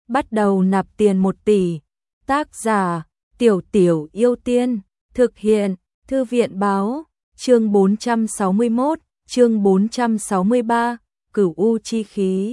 bắt đầu nạp tiền 1 tỷ. Tác giả Tiểu Tiểu Yêu Tiên. Thực hiện Thư viện báo. Chương 461, chương 463, Cửu U chi khí.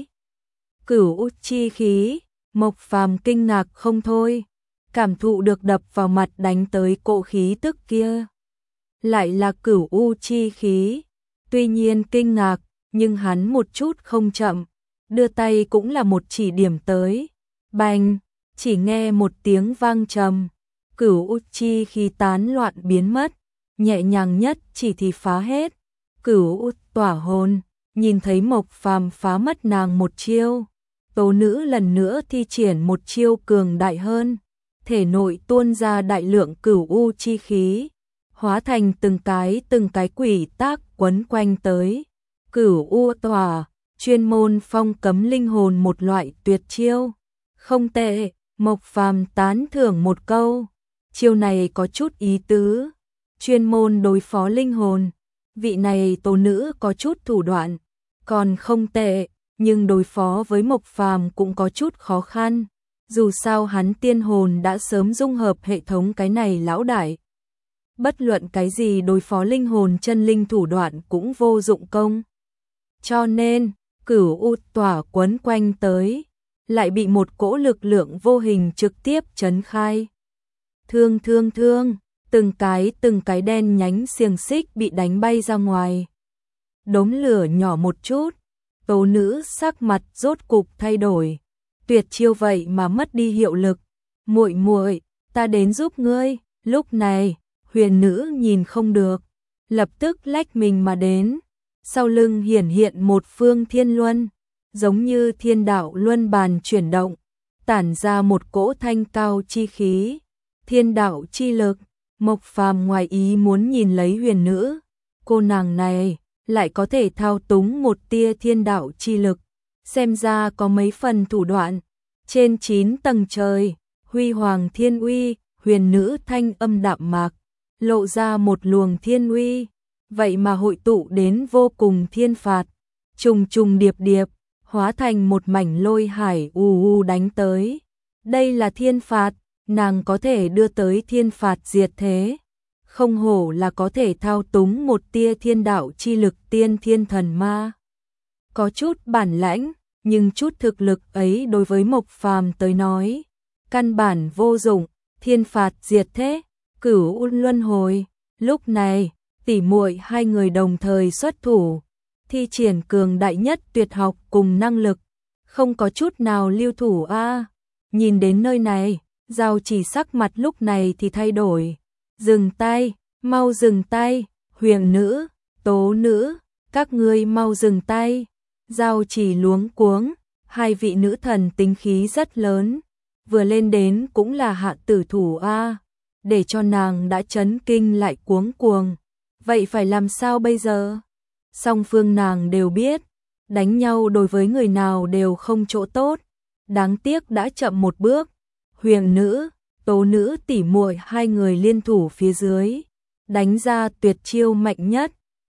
Cửu U chi khí, Mộc Phàm kinh ngạc không thôi, cảm thụ được đập vào mặt đánh tới cỗ khí tức kia. Lại là Cửu U chi khí. Tuy nhiên kinh ngạc, nhưng hắn một chút không chậm, đưa tay cũng là một chỉ điểm tới. Bành, chỉ nghe một tiếng vang trầm, Cửu U chi khí tán loạn biến mất, nhẹ nhàng nhất chỉ thì phá hết. Cửu U tỏa hồn, nhìn thấy Mộc Phàm phá mất nàng một chiêu, tố nữ lần nữa thi triển một chiêu cường đại hơn, thể nội tuôn ra đại lượng Cửu U chi khí, hóa thành từng cái quỷ tác quấn quanh tới. Cửu U tỏa, chuyên môn phong cấm linh hồn một loại tuyệt chiêu. Không tệ, Mộc Phàm tán thưởng một câu. Chiêu này có chút ý tứ, chuyên môn đối phó linh hồn. Vị này tố nữ có chút thủ đoạn, còn không tệ, nhưng đối phó với Mộc Phàm cũng có chút khó khăn. Dù sao hắn tiên hồn đã sớm dung hợp hệ thống cái này lão đại. Bất luận cái gì đối phó linh hồn chân linh thủ đoạn cũng vô dụng công. Cho nên, Cửu U tỏa quấn quanh tới, lại bị một cỗ lực lượng vô hình trực tiếp chấn khai. Thương, từng cái đen nhánh xiềng xích bị đánh bay ra ngoài. Đốm lửa nhỏ một chút, tố nữ sắc mặt rốt cục thay đổi. Tuyệt chiêu vậy mà mất đi hiệu lực. Muội muội, ta đến giúp ngươi. Lúc này, huyền nữ nhìn không được, lập tức lách mình mà đến. Sau lưng hiển hiện một phương thiên luân, giống như thiên đạo luân bàn chuyển động, tản ra một cỗ thanh cao chi khí, thiên đạo chi lực. Mộc Phàm ngoài ý muốn nhìn lấy huyền nữ, cô nàng này lại có thể thao túng một tia thiên đạo chi lực, xem ra có mấy phần thủ đoạn. Trên 9 tầng trời, huy hoàng thiên uy, huyền nữ thanh âm đạm mạc, lộ ra một luồng thiên uy, vậy mà hội tụ đến vô cùng thiên phạt, trùng trùng điệp điệp, hóa thành một mảnh lôi hải đánh tới. Đây là thiên phạt, nàng có thể đưa tới thiên phạt diệt thế. Không hổ là có thể thao túng một tia thiên đạo chi lực tiên thiên thần ma. Có chút bản lãnh, nhưng chút thực lực ấy đối với Mộc Phàm tới nói, căn bản vô dụng. Thiên phạt diệt thế, Cửu U luân hồi. Lúc này, tỷ muội hai người đồng thời xuất thủ, thi triển cường đại nhất tuyệt học cùng năng lực, không có chút nào lưu thủ a. Nhìn đến nơi này, Giao Chỉ sắc mặt lúc này thì thay đổi. Dừng tay, mau dừng tay, huyền nữ, tố nữ, các ngươi mau dừng tay. Giao Chỉ luống cuống, hai vị nữ thần tính khí rất lớn, vừa lên đến cũng là hạ tử thủ a, để cho nàng đã chấn kinh lại cuống cuồng. Vậy phải làm sao bây giờ? Song phương nàng đều biết, đánh nhau đối với người nào đều không chỗ tốt, đáng tiếc đã chậm một bước. Huyền nữ, tố nữ tỷ muội hai người liên thủ phía dưới, đánh ra tuyệt chiêu mạnh nhất.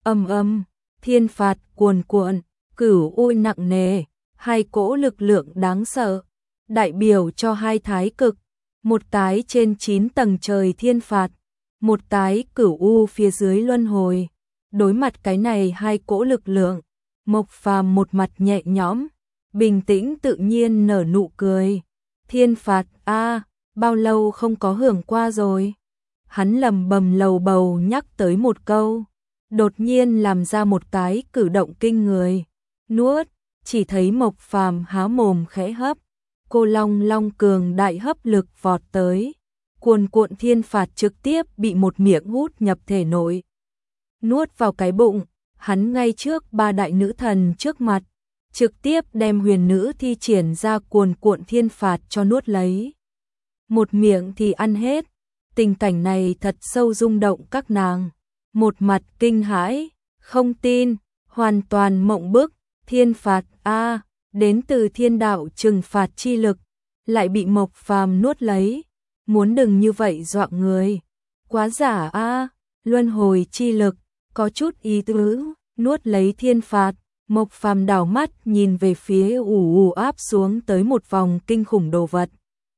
Thiên phạt cuồn cuộn, Cửu U nặng nề, hai cỗ lực lượng đáng sợ, đại biểu cho hai thái cực, một cái trên 9 tầng trời thiên phạt, một cái Cửu U phía dưới luân hồi. Đối mặt cái này hai cỗ lực lượng, Mộc Phàm một mặt nhẹ nhõm, bình tĩnh tự nhiên nở nụ cười. Thiên phạt a, bao lâu không có hưởng qua rồi. Hắn lầm bầm lầu bầu nhắc tới một câu, đột nhiên làm ra một cái cử động kinh người. Nuốt, chỉ thấy Mộc Phàm há mồm khẽ hấp, cô long long cường đại hấp lực vọt tới, cuồn cuộn thiên phạt trực tiếp bị một miệng hút nhập thể nội. Nuốt vào cái bụng, hắn ngay trước ba đại nữ thần trước mặt, trực tiếp đem huyền nữ thi triển ra cuồn cuộn thiên phạt cho nuốt lấy. Một miệng thì ăn hết, tình cảnh này thật sâu rung động các nàng. Một mặt kinh hãi, không tin, hoàn toàn mộng bức. Thiên phạt a, đến từ thiên đạo trừng phạt chi lực, lại bị Mộc Phàm nuốt lấy. Muốn đừng như vậy dọa người. Quá giả a, luân hồi chi lực, có chút ý tứ, nuốt lấy thiên phạt. Mộc Phàm đảo mắt nhìn về phía ù áp xuống tới một vòng kinh khủng đồ vật.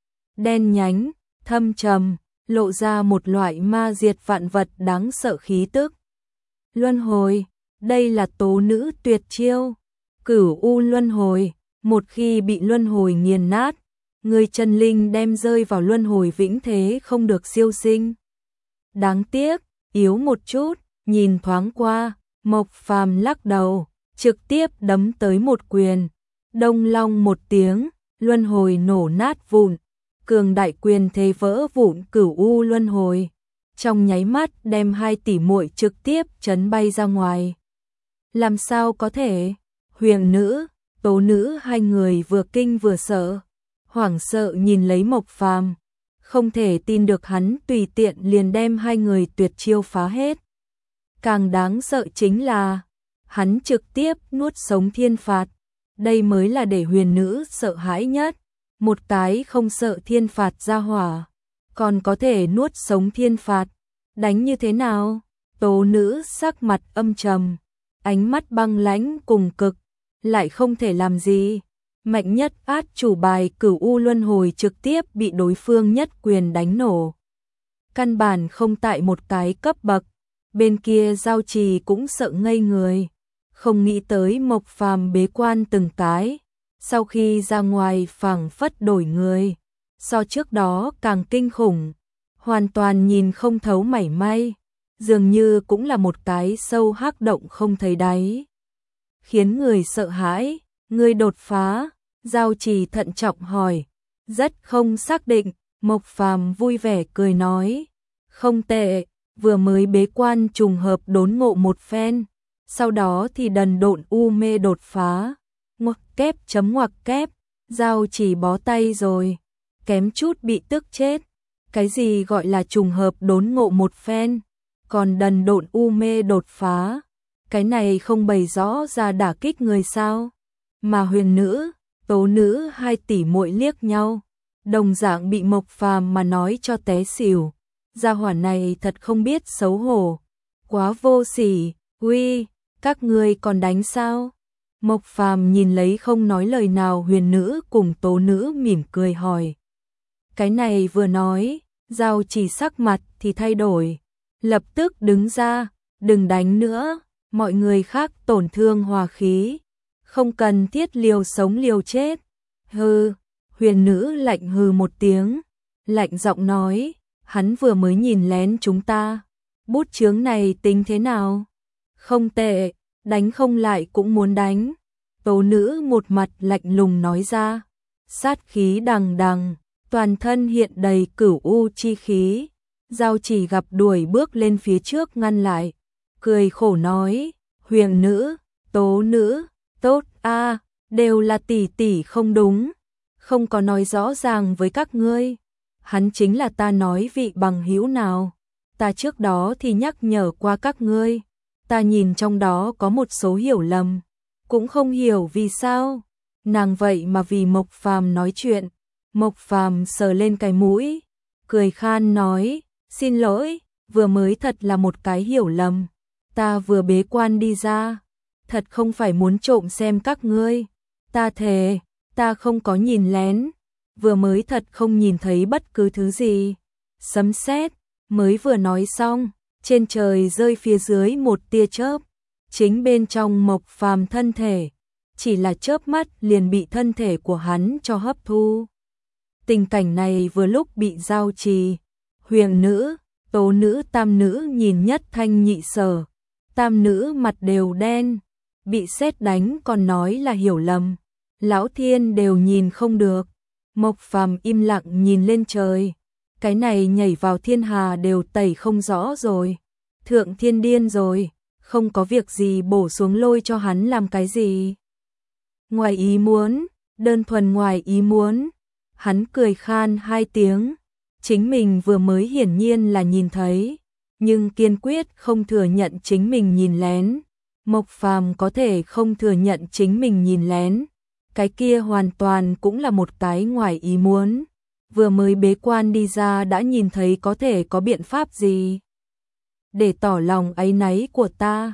Đen nhánh, thâm trầm, lộ ra một loại ma diệt vạn vật đáng sợ khí tức. Luân hồi, đây là tố nữ tuyệt chiêu. Cửu U luân hồi, một khi bị luân hồi nghiền nát, người chân linh đem rơi vào luân hồi vĩnh thế không được siêu sinh. Đáng tiếc, yếu một chút, nhìn thoáng qua, Mộc Phàm lắc đầu, trực tiếp đấm tới một quyền. Đông long một tiếng, luân hồi nổ nát vụn, cường đại quyền thế vỡ vụn Cửu U luân hồi. Trong nháy mắt đem hai tỷ muội trực tiếp chấn bay ra ngoài. Làm sao có thể? Huyền nữ, tố nữ hai người vừa kinh vừa sợ, hoảng sợ nhìn lấy Mộc Phàm, không thể tin được hắn tùy tiện liền đem hai người tuyệt chiêu phá hết. Càng đáng sợ chính là, hắn trực tiếp nuốt sống thiên phạt, đây mới là để huyền nữ sợ hãi nhất, một cái không sợ thiên phạt ra hỏa, còn có thể nuốt sống thiên phạt, đánh như thế nào? Tố nữ sắc mặt âm trầm, ánh mắt băng lãnh cùng cực, lại không thể làm gì. Mạnh nhất át chủ bài Cửu U luân hồi trực tiếp bị đối phương nhất quyền đánh nổ. Căn bản không tại một cái cấp bậc, bên kia Giao Trì cũng sợ ngây người, không nghĩ tới Mộc Phàm bế quan từng cái, sau khi ra ngoài phảng phất đổi người, so trước đó càng kinh khủng, hoàn toàn nhìn không thấu mảy may, dường như cũng là một cái sâu hắc động không thấy đáy. Khiến người sợ hãi, người đột phá, Giao Trì thận trọng hỏi, rất không xác định, Mộc Phàm vui vẻ cười nói, không tệ, vừa mới bế quan trùng hợp đốn ngộ một phen, sau đó thì đần độn u mê đột phá, ngoặc kép chấm ngoặc kép, Giao Trì bó tay rồi, kém chút bị tức chết, cái gì gọi là trùng hợp đốn ngộ một phen, còn đần độn u mê đột phá, cái này không bày rõ ra đả kích người sao? Mà huyền nữ, tố nữ hai tỷ muội liếc nhau, đồng dạng bị Mộc Phàm mà nói cho té xỉu. Gia hỏa này thật không biết xấu hổ, quá vô sỉ, uy, các ngươi còn đánh sao? Mộc Phàm nhìn lấy không nói lời nào huyền nữ cùng tố nữ mỉm cười hỏi. Cái này vừa nói, Giao Trì sắc mặt thì thay đổi, lập tức đứng ra, đừng đánh nữa, mọi người khác tổn thương hòa khí, không cần thiết liều sống liều chết. Hừ, huyền nữ lạnh hừ một tiếng, lạnh giọng nói, hắn vừa mới nhìn lén chúng ta, bút chướng này tính thế nào? Không tệ, đánh không lại cũng muốn đánh. Tố nữ một mặt lạnh lùng nói ra, sát khí đằng đằng, toàn thân hiện đầy cửu u chi khí. Giao Chỉ gặp đuổi bước lên phía trước ngăn lại, cười khổ nói, huyền nữ, tố nữ, tốt a, đều là tỷ tỷ không đúng, không có nói rõ ràng với các ngươi. Hắn chính là ta nói vị bằng hữu nào, ta trước đó thì nhắc nhở qua các ngươi, ta nhìn trong đó có một số hiểu lầm, cũng không hiểu vì sao. Nàng vậy mà vì Mộc Phàm nói chuyện. Mộc Phàm sờ lên cái mũi, cười khan nói, xin lỗi, vừa mới thật là một cái hiểu lầm, ta vừa bế quan đi ra, thật không phải muốn trộm xem các ngươi, ta thề, ta không có nhìn lén, vừa mới thật không nhìn thấy bất cứ thứ gì. Sấm sét, mới vừa nói xong, trên trời rơi phía dưới một tia chớp, chính bên trong Mộc Phàm thân thể, chỉ là chớp mắt liền bị thân thể của hắn cho hấp thu. Tình cảnh này vừa lúc bị Giao Trì, huyền nữ, tố nữ, tam nữ nhìn nhất thanh nhị sở, tam nữ mặt đều đen, bị sét đánh còn nói là hiểu lầm, lão thiên đều nhìn không được. Mộc Phàm im lặng nhìn lên trời, cái này nhảy vào thiên hà đều tẩy không rõ rồi, thượng thiên điên rồi, không có việc gì bổ xuống lôi cho hắn làm cái gì. Ngoài ý muốn, đơn thuần ngoài ý muốn. Hắn cười khan hai tiếng, chính mình vừa mới hiển nhiên là nhìn thấy, nhưng kiên quyết không thừa nhận chính mình nhìn lén. Mộc Phàm có thể không thừa nhận chính mình nhìn lén, cái kia hoàn toàn cũng là một cái ngoài ý muốn. Vừa mới bế quan đi ra đã nhìn thấy có thể có biện pháp gì để tỏ lòng áy náy của ta.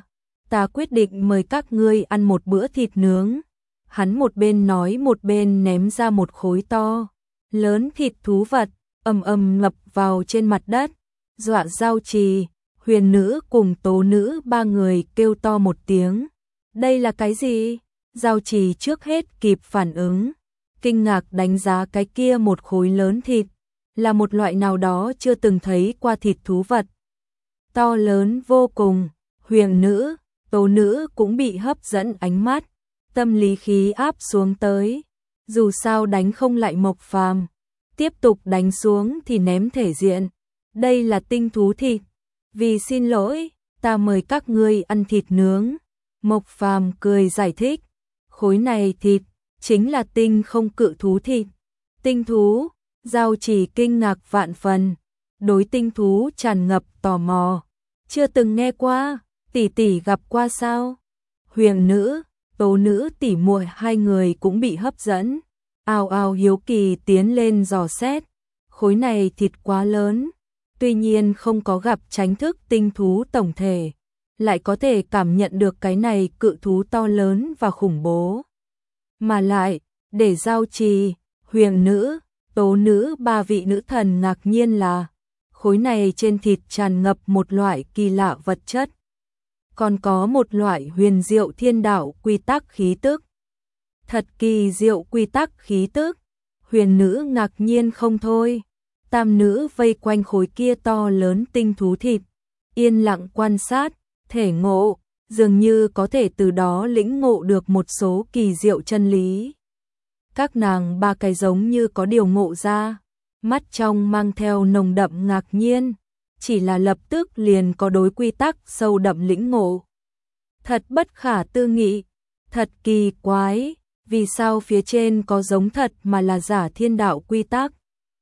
ta quyết định mời các ngươi ăn một bữa thịt nướng. Hắn một bên nói một bên ném ra một khối to lớn thịt thú vật, ầm ầm ngập vào trên mặt đất, dọa Giao Trì, Huyền Nữ cùng Tố Nữ ba người kêu to một tiếng. Đây là cái gì? Giao Trì trước hết kịp phản ứng, kinh ngạc đánh giá cái kia một khối lớn thịt, là một loại nào đó chưa từng thấy qua thịt thú vật. To lớn vô cùng, Huyền Nữ, Tố Nữ cũng bị hấp dẫn ánh mắt, tâm lý khí áp xuống tới. Dù sao đánh không lại Mộc Phàm, tiếp tục đánh xuống thì ném thể diện. Đây là tinh thú thịt, vì xin lỗi, ta mời các ngươi ăn thịt nướng. Mộc Phàm cười giải thích, khối này thịt chính là tinh không cự thú thịt. Tinh thú? Giao Chỉ kinh ngạc vạn phần, đối tinh thú tràn ngập tò mò. Chưa từng nghe qua, tỷ tỷ gặp qua sao? Huyền Nữ, Tố Nữ tỷ muội hai người cũng bị hấp dẫn, ào ào hiếu kỳ tiến lên dò xét. Khối này thịt quá lớn, tuy nhiên không có gặp tránh thức tinh thú tổng thể, lại có thể cảm nhận được cái này cự thú to lớn và khủng bố. Mà lại, để Giao Trì, Huyền Nữ, Tố Nữ ba vị nữ thần ngạc nhiên là khối này trên thịt tràn ngập một loại kỳ lạ vật chất, còn có một loại huyền diệu thiên đạo quy tắc khí tức. Thật kỳ diệu quy tắc khí tức. Huyền Nữ ngạc nhiên không thôi. Tam nữ vây quanh khối kia to lớn tinh thú thịt, yên lặng quan sát, thể ngộ, dường như có thể từ đó lĩnh ngộ được một số kỳ diệu chân lý. Các nàng ba cái giống như có điều ngộ ra, mắt trong mang theo nồng đậm ngạc nhiên, chỉ là lập tức liền có đối quy tắc sâu đậm lĩnh ngộ. Thật bất khả tư nghị, thật kỳ quái, vì sao phía trên có giống thật mà là giả thiên đạo quy tắc?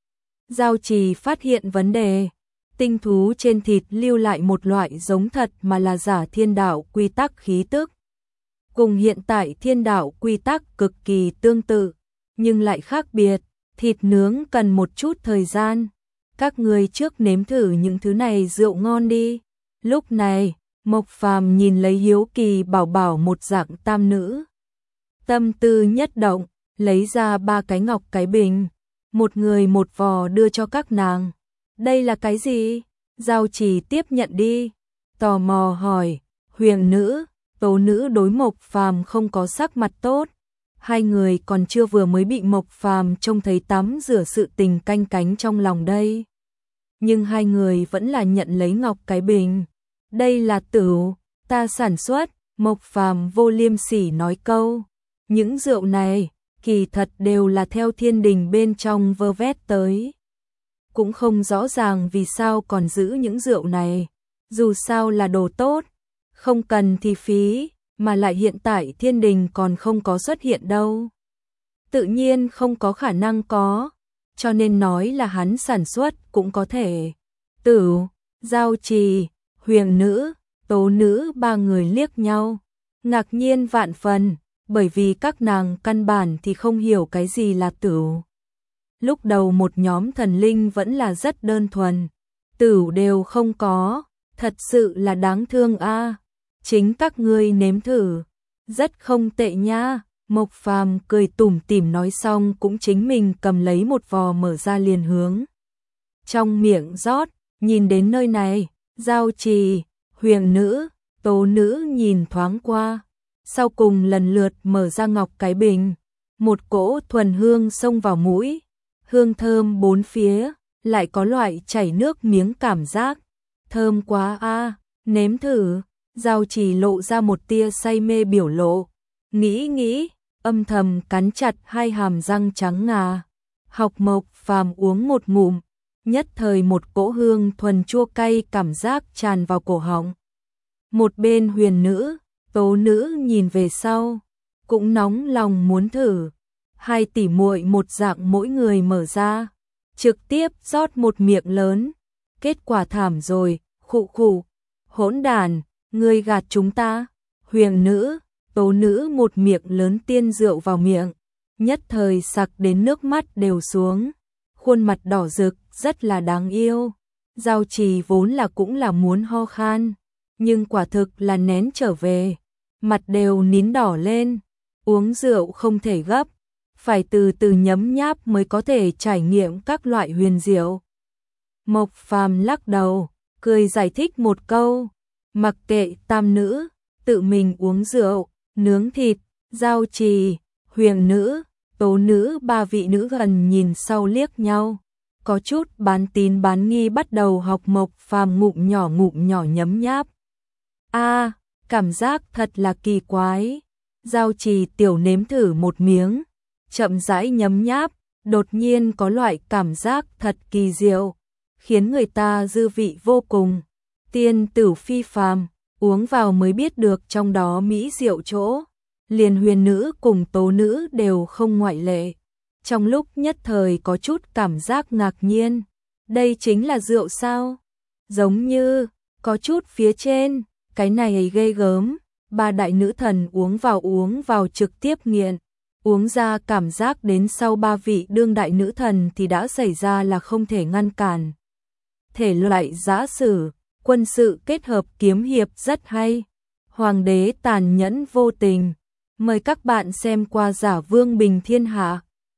Giao Trì phát hiện vấn đề, tinh thú trên thịt lưu lại một loại giống thật mà là giả thiên đạo quy tắc khí tức. Cùng hiện tại thiên đạo quy tắc cực kỳ tương tự, nhưng lại khác biệt, thịt nướng cần một chút thời gian. Các người trước nếm thử những thứ này rượu ngon đi. Lúc này, Mộc Phàm nhìn lấy hiếu kỳ bảo bảo một dạng tam nữ. Tâm tư nhất động, lấy ra ba cái ngọc cái bình, một người một vò đưa cho các nàng. Đây là cái gì? Giao Trì tiếp nhận đi. Tò mò hỏi, Huyền Nữ, Tố Nữ đối Mộc Phàm không có sắc mặt tốt. Hai người còn chưa vừa mới bị Mộc Phàm trông thấy tắm rửa sự tình canh cánh trong lòng đây. Nhưng hai người vẫn là nhận lấy ngọc cái bình. Đây là tửu, ta sản xuất, Mộc Phàm vô liêm sỉ nói câu. Những rượu này, kỳ thật đều là theo thiên đình bên trong vơ vét tới. Cũng không rõ ràng vì sao còn giữ những rượu này, dù sao là đồ tốt, không cần thì phí, mà lại hiện tại thiên đình còn không có xuất hiện đâu. Tự nhiên không có khả năng có, cho nên nói là hắn sản xuất cũng có thể. Tửu, Giao Trì, Huyền Nữ, Tố Nữ ba người liếc nhau, ngạc nhiên vạn phần, bởi vì các nàng căn bản thì không hiểu cái gì là tửu. Lúc đầu một nhóm thần linh vẫn là rất đơn thuần, tửu đều không có, thật sự là đáng thương a. Chính các ngươi nếm thử, rất không tệ nha. Mộc Phàm cười tủm tỉm nói xong cũng chính mình cầm lấy một vò mở ra liền hướng trong miệng rót. Nhìn đến nơi này, Giao Trì, Huyền Nữ, Tố Nữ nhìn thoáng qua, sau cùng lần lượt mở ra ngọc cái bình, một cỗ thuần hương xông vào mũi, hương thơm bốn phía, lại có loại chảy nước miếng cảm giác, thơm quá a, nếm thử. Giao Trì lộ ra một tia say mê biểu lộ, nghĩ, âm thầm cắn chặt hai hàm răng trắng ngà. Học Mộc Phàm uống một ngụm, nhất thời một cỗ hương thuần chua cay cảm giác tràn vào cổ họng. Một bên Huyền Nữ, Tố Nữ nhìn về sau, cũng nóng lòng muốn thử. Hai tỷ muội một dạng mỗi người mở ra, trực tiếp rót một miệng lớn. Kết quả thảm rồi, khụ khụ, hỗn đản, ngươi gạt chúng ta. Huyền Nữ, Tố Nữ một miệng lớn tiên rượu vào miệng, nhất thời sặc đến nước mắt đều xuống, khuôn mặt đỏ rực, rất là đáng yêu. Giao Trì vốn là cũng là muốn ho khan, nhưng quả thực là nén trở về, mặt đều nín đỏ lên. Uống rượu không thể gấp, phải từ từ nhấm nháp mới có thể trải nghiệm các loại huyền diệu. Mộc Phàm lắc đầu, cười giải thích một câu, mặc kệ tam nữ, tự mình uống rượu, nướng thịt, giao trì, huyền nữ, tố nữ, ba vị nữ gần nhìn sau liếc nhau, có chút bán tín bán nghi bắt đầu học Mộc Phàm ngụm nhỏ nhấm nháp. A, cảm giác thật là kỳ quái. Giao trì tiểu nếm thử một miếng, chậm rãi nhấm nháp, đột nhiên có loại cảm giác thật kỳ diệu, khiến người ta dư vị vô cùng. Tiên tử phi phàm, uống vào mới biết được trong đó mỹ diệu chỗ, liền huyền nữ cùng tố nữ đều không ngoại lệ. Trong lúc nhất thời có chút cảm giác ngạc nhiên, đây chính là rượu sao? Giống như, có chút phía trên, cái này ghê gớm, ba đại nữ thần uống vào trực tiếp nghiện, uống ra cảm giác đến sau ba vị đương đại nữ thần thì đã xảy ra là không thể ngăn cản. Thể loại giã sử, quân sự kết hợp kiếm hiệp rất hay. Hoàng đế tàn nhẫn vô tình. Mời các bạn xem qua Giả Vương Bình Thiên Hạ.